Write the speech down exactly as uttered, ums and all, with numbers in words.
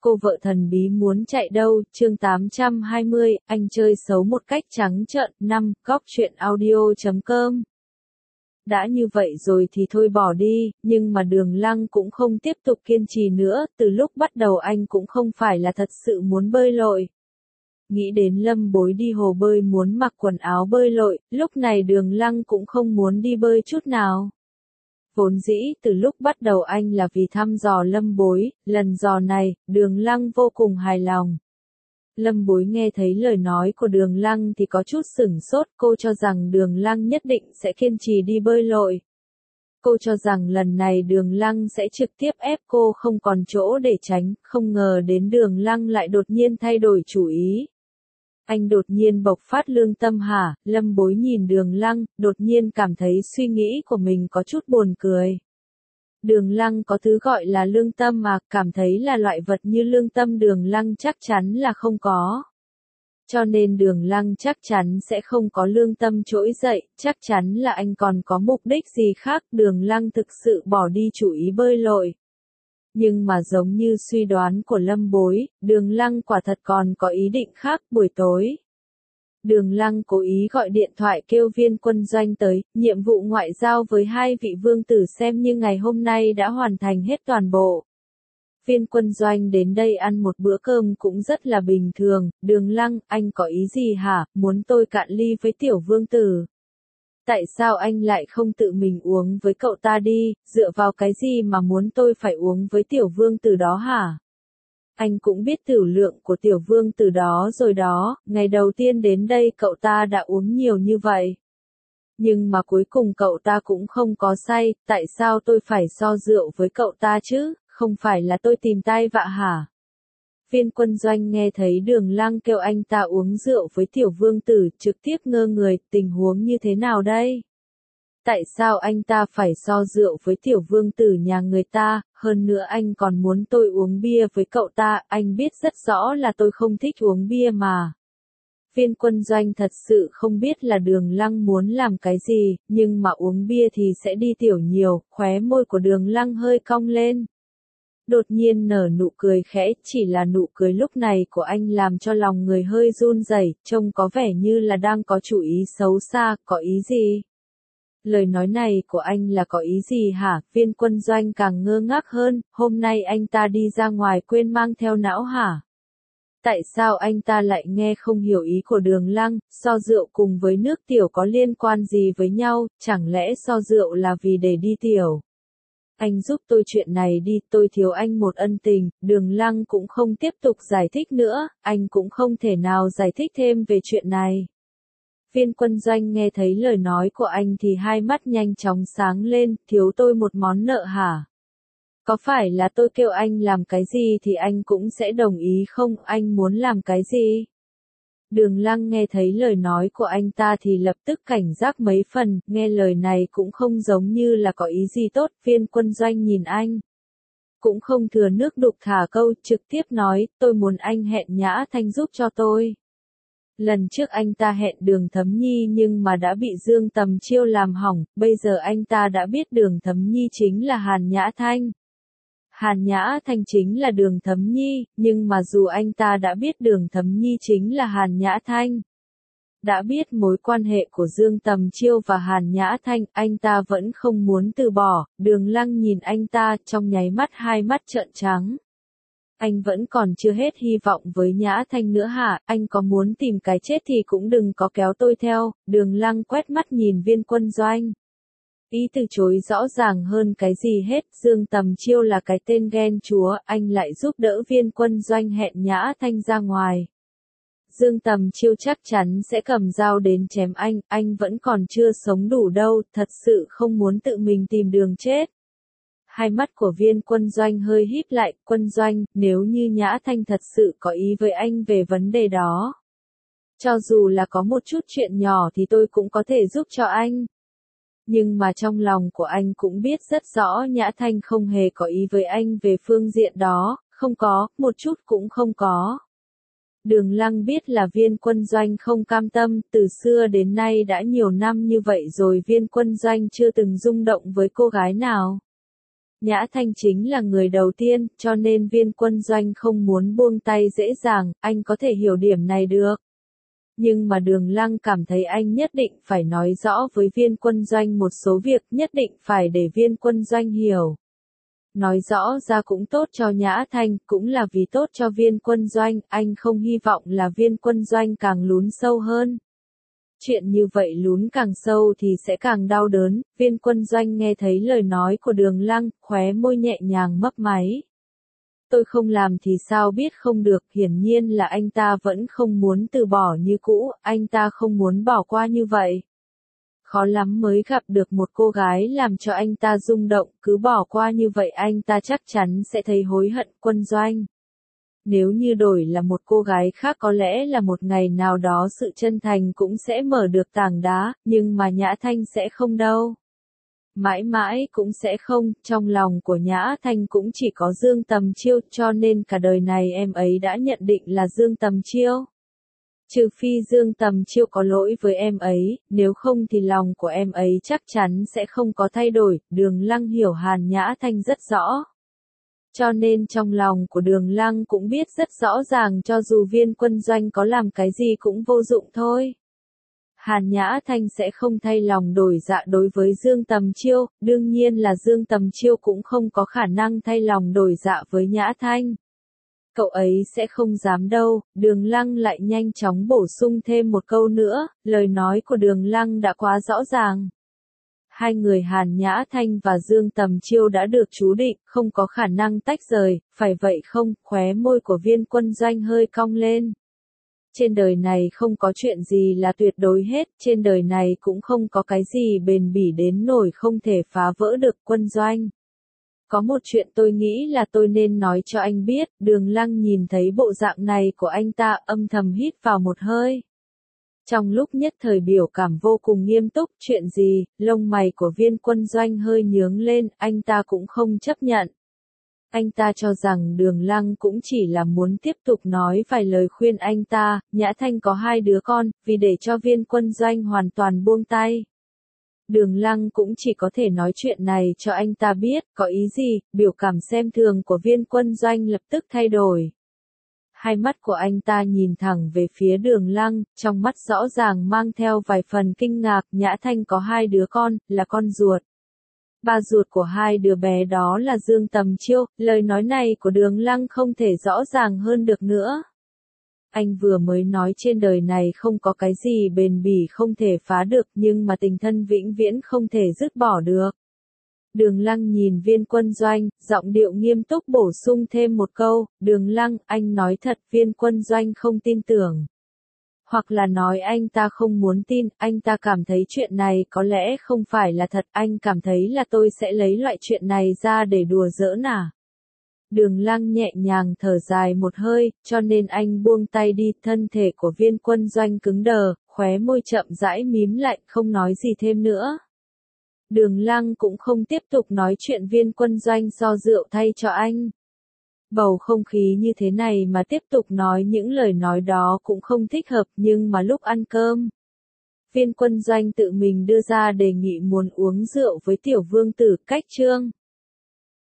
cô vợ thần bí muốn chạy đâu, chương tám trăm hai mươi, anh chơi xấu một cách trắng trợn. Năm, góc truyện audio chấm com. Đã như vậy rồi thì thôi bỏ đi, nhưng mà Đường Lăng cũng không tiếp tục kiên trì nữa, từ lúc bắt đầu anh cũng không phải là thật sự muốn bơi lội. Nghĩ đến Lâm Bối đi hồ bơi muốn mặc quần áo bơi lội, lúc này Đường Lăng cũng không muốn đi bơi chút nào. Vốn dĩ, từ lúc bắt đầu anh là vì thăm dò Lâm Bối, lần dò này, Đường Lăng vô cùng hài lòng. Lâm Bối nghe thấy lời nói của Đường Lăng thì có chút sửng sốt, cô cho rằng Đường Lăng nhất định sẽ kiên trì đi bơi lội. Cô cho rằng lần này Đường Lăng sẽ trực tiếp ép cô không còn chỗ để tránh, không ngờ đến Đường Lăng lại đột nhiên thay đổi chủ ý. Anh đột nhiên bộc phát lương tâm hả? Lâm Bối nhìn Đường Lăng, đột nhiên cảm thấy suy nghĩ của mình có chút buồn cười. Đường Lăng có thứ gọi là lương tâm mà, cảm thấy là loại vật như lương tâm Đường Lăng chắc chắn là không có. Cho nên Đường Lăng chắc chắn sẽ không có lương tâm trỗi dậy, chắc chắn là anh còn có mục đích gì khác. Đường Lăng thực sự bỏ đi chủ ý bơi lội. Nhưng mà giống như suy đoán của Lâm Bối, Đường Lăng quả thật còn có ý định khác. Buổi tối, Đường Lăng cố ý gọi điện thoại kêu Viên Quân Doanh tới, nhiệm vụ ngoại giao với hai vị vương tử xem như ngày hôm nay đã hoàn thành hết toàn bộ. Viên Quân Doanh đến đây ăn một bữa cơm cũng rất là bình thường. Đường Lăng, anh có ý gì hả, muốn tôi cạn ly với tiểu vương tử? Tại sao anh lại không tự mình uống với cậu ta đi, dựa vào cái gì mà muốn tôi phải uống với tiểu vương tử đó hả? Anh cũng biết tửu lượng của tiểu vương tử đó rồi đó, ngày đầu tiên đến đây cậu ta đã uống nhiều như vậy. Nhưng mà cuối cùng cậu ta cũng không có say, tại sao tôi phải so rượu với cậu ta chứ, không phải là tôi tìm tai vạ hả? Viên Quân Doanh nghe thấy Đường Lăng kêu anh ta uống rượu với tiểu vương tử, trực tiếp ngơ người, tình huống như thế nào đây? Tại sao anh ta phải so rượu với tiểu vương tử nhà người ta, hơn nữa anh còn muốn tôi uống bia với cậu ta, anh biết rất rõ là tôi không thích uống bia mà. Viên Quân Doanh thật sự không biết là Đường Lăng muốn làm cái gì, nhưng mà uống bia thì sẽ đi tiểu nhiều, khóe môi của Đường Lăng hơi cong lên. Đột nhiên nở nụ cười khẽ, chỉ là nụ cười lúc này của anh làm cho lòng người hơi run rẩy, trông có vẻ như là đang có chủ ý xấu xa, có ý gì? Lời nói này của anh là có ý gì hả? Viên Quân Doanh càng ngơ ngác hơn, hôm nay anh ta đi ra ngoài quên mang theo não hả? Tại sao anh ta lại nghe không hiểu ý của Đường Lăng, so rượu cùng với nước tiểu có liên quan gì với nhau, chẳng lẽ so rượu là vì để đi tiểu? Anh giúp tôi chuyện này đi, tôi thiếu anh một ân tình. Đường Lăng cũng không tiếp tục giải thích nữa, anh cũng không thể nào giải thích thêm về chuyện này. Viên Quân Doanh nghe thấy lời nói của anh thì hai mắt nhanh chóng sáng lên, thiếu tôi một món nợ hả? Có phải là tôi kêu anh làm cái gì thì anh cũng sẽ đồng ý không, anh muốn làm cái gì? Đường Lăng nghe thấy lời nói của anh ta thì lập tức cảnh giác mấy phần, nghe lời này cũng không giống như là có ý gì tốt. Viên Quân Doanh nhìn anh, cũng không thừa nước đục thả câu, trực tiếp nói, tôi muốn anh hẹn Nhã Thanh giúp cho tôi. Lần trước anh ta hẹn Đường Thấm Nhi nhưng mà đã bị Dương Tầm Chiêu làm hỏng, bây giờ anh ta đã biết Đường Thấm Nhi chính là Hàn Nhã Thanh. Hàn Nhã Thanh chính là Đường Thấm Nhi, nhưng mà dù anh ta đã biết Đường Thấm Nhi chính là Hàn Nhã Thanh, đã biết mối quan hệ của Dương Tầm Chiêu và Hàn Nhã Thanh, anh ta vẫn không muốn từ bỏ. Đường Lăng nhìn anh ta, trong nháy mắt hai mắt trợn trắng. Anh vẫn còn chưa hết hy vọng với Nhã Thanh nữa hả, anh có muốn tìm cái chết thì cũng đừng có kéo tôi theo. Đường Lăng quét mắt nhìn Viên Quân Doanh. Ý từ chối rõ ràng hơn cái gì hết, Dương Tầm Chiêu là cái tên ghen chúa, anh lại giúp đỡ Viên Quân Doanh hẹn Nhã Thanh ra ngoài. Dương Tầm Chiêu chắc chắn sẽ cầm dao đến chém anh, anh vẫn còn chưa sống đủ đâu, thật sự không muốn tự mình tìm đường chết. Hai mắt của Viên Quân Doanh hơi híp lại, Quân Doanh, nếu như Nhã Thanh thật sự có ý với anh về vấn đề đó, cho dù là có một chút chuyện nhỏ thì tôi cũng có thể giúp cho anh. Nhưng mà trong lòng của anh cũng biết rất rõ Nhã Thanh không hề có ý với anh về phương diện đó, không có, một chút cũng không có. Đường Lăng biết là Viên Quân Doanh không cam tâm, từ xưa đến nay đã nhiều năm như vậy rồi Viên Quân Doanh chưa từng rung động với cô gái nào. Nhã Thanh chính là người đầu tiên, cho nên Viên Quân Doanh không muốn buông tay dễ dàng, anh có thể hiểu điểm này được. Nhưng mà Đường Lăng cảm thấy anh nhất định phải nói rõ với Viên Quân Doanh một số việc, nhất định phải để Viên Quân Doanh hiểu. Nói rõ ra cũng tốt cho Nhã Thanh, cũng là vì tốt cho Viên Quân Doanh, anh không hy vọng là Viên Quân Doanh càng lún sâu hơn. Chuyện như vậy lún càng sâu thì sẽ càng đau đớn. Viên Quân Doanh nghe thấy lời nói của Đường Lăng, khóe môi nhẹ nhàng mấp máy. Tôi không làm thì sao biết không được, hiển nhiên là anh ta vẫn không muốn từ bỏ như cũ, anh ta không muốn bỏ qua như vậy. Khó lắm mới gặp được một cô gái làm cho anh ta rung động, cứ bỏ qua như vậy anh ta chắc chắn sẽ thấy hối hận. Quân Doanh. Nếu như đổi là một cô gái khác có lẽ là một ngày nào đó sự chân thành cũng sẽ mở được tảng đá, nhưng mà Nhã Thanh sẽ không đâu. Mãi mãi cũng sẽ không, trong lòng của Nhã Thanh cũng chỉ có Dương Tầm Chiêu, cho nên cả đời này em ấy đã nhận định là Dương Tầm Chiêu. Trừ phi Dương Tầm Chiêu có lỗi với em ấy, nếu không thì lòng của em ấy chắc chắn sẽ không có thay đổi. Đường Lăng hiểu Hàn Nhã Thanh rất rõ. Cho nên trong lòng của Đường Lăng cũng biết rất rõ ràng cho dù Viên Quân Doanh có làm cái gì cũng vô dụng thôi. Hàn Nhã Thanh sẽ không thay lòng đổi dạ đối với Dương Tầm Chiêu, đương nhiên là Dương Tầm Chiêu cũng không có khả năng thay lòng đổi dạ với Nhã Thanh. Cậu ấy sẽ không dám đâu. Đường Lăng lại nhanh chóng bổ sung thêm một câu nữa, lời nói của Đường Lăng đã quá rõ ràng. Hai người Hàn Nhã Thanh và Dương Tầm Chiêu đã được chú định, không có khả năng tách rời, phải vậy không? Khóe môi của Viên Quân Doanh hơi cong lên. Trên đời này không có chuyện gì là tuyệt đối hết, trên đời này cũng không có cái gì bền bỉ đến nổi không thể phá vỡ được. Quân Doanh. Có một chuyện tôi nghĩ là tôi nên nói cho anh biết. Đường Lăng nhìn thấy bộ dạng này của anh ta, âm thầm hít vào một hơi. Trong lúc nhất thời biểu cảm vô cùng nghiêm túc, chuyện gì? Lông mày của Viên Quân Doanh hơi nhướng lên, anh ta cũng không chấp nhận. Anh ta cho rằng Đường Lăng cũng chỉ là muốn tiếp tục nói vài lời khuyên anh ta. Nhã Thanh có hai đứa con, vì để cho Viên Quân Doanh hoàn toàn buông tay. Đường Lăng cũng chỉ có thể nói chuyện này cho anh ta biết, có ý gì. Biểu cảm xem thường của Viên Quân Doanh lập tức thay đổi. Hai mắt của anh ta nhìn thẳng về phía Đường Lăng, trong mắt rõ ràng mang theo vài phần kinh ngạc. Nhã Thanh có hai đứa con, là con ruột. Ba ruột của hai đứa bé đó là Dương Tầm Chiêu. Lời nói này của Đường Lăng không thể rõ ràng hơn được nữa. Anh vừa mới nói trên đời này không có cái gì bền bỉ không thể phá được, nhưng mà tình thân vĩnh viễn không thể dứt bỏ được. Đường Lăng nhìn Viên Quân Doanh, giọng điệu nghiêm túc bổ sung thêm một câu. Đường Lăng, anh nói thật. Viên Quân Doanh không tin tưởng. Hoặc là nói anh ta không muốn tin, anh ta cảm thấy chuyện này có lẽ không phải là thật, anh cảm thấy là tôi sẽ lấy loại chuyện này ra để đùa giỡn à. Đường Lăng nhẹ nhàng thở dài một hơi, cho nên anh buông tay đi. Thân thể của Viên Quân Doanh cứng đờ, khóe môi chậm rãi mím lại, không nói gì thêm nữa. Đường Lăng cũng không tiếp tục nói chuyện Viên Quân Doanh do rượu thay cho anh. Bầu không khí như thế này mà tiếp tục nói những lời nói đó cũng không thích hợp, nhưng mà lúc ăn cơm, Viên Quân Doanh tự mình đưa ra đề nghị muốn uống rượu với Tiểu Vương Tử. Cách chương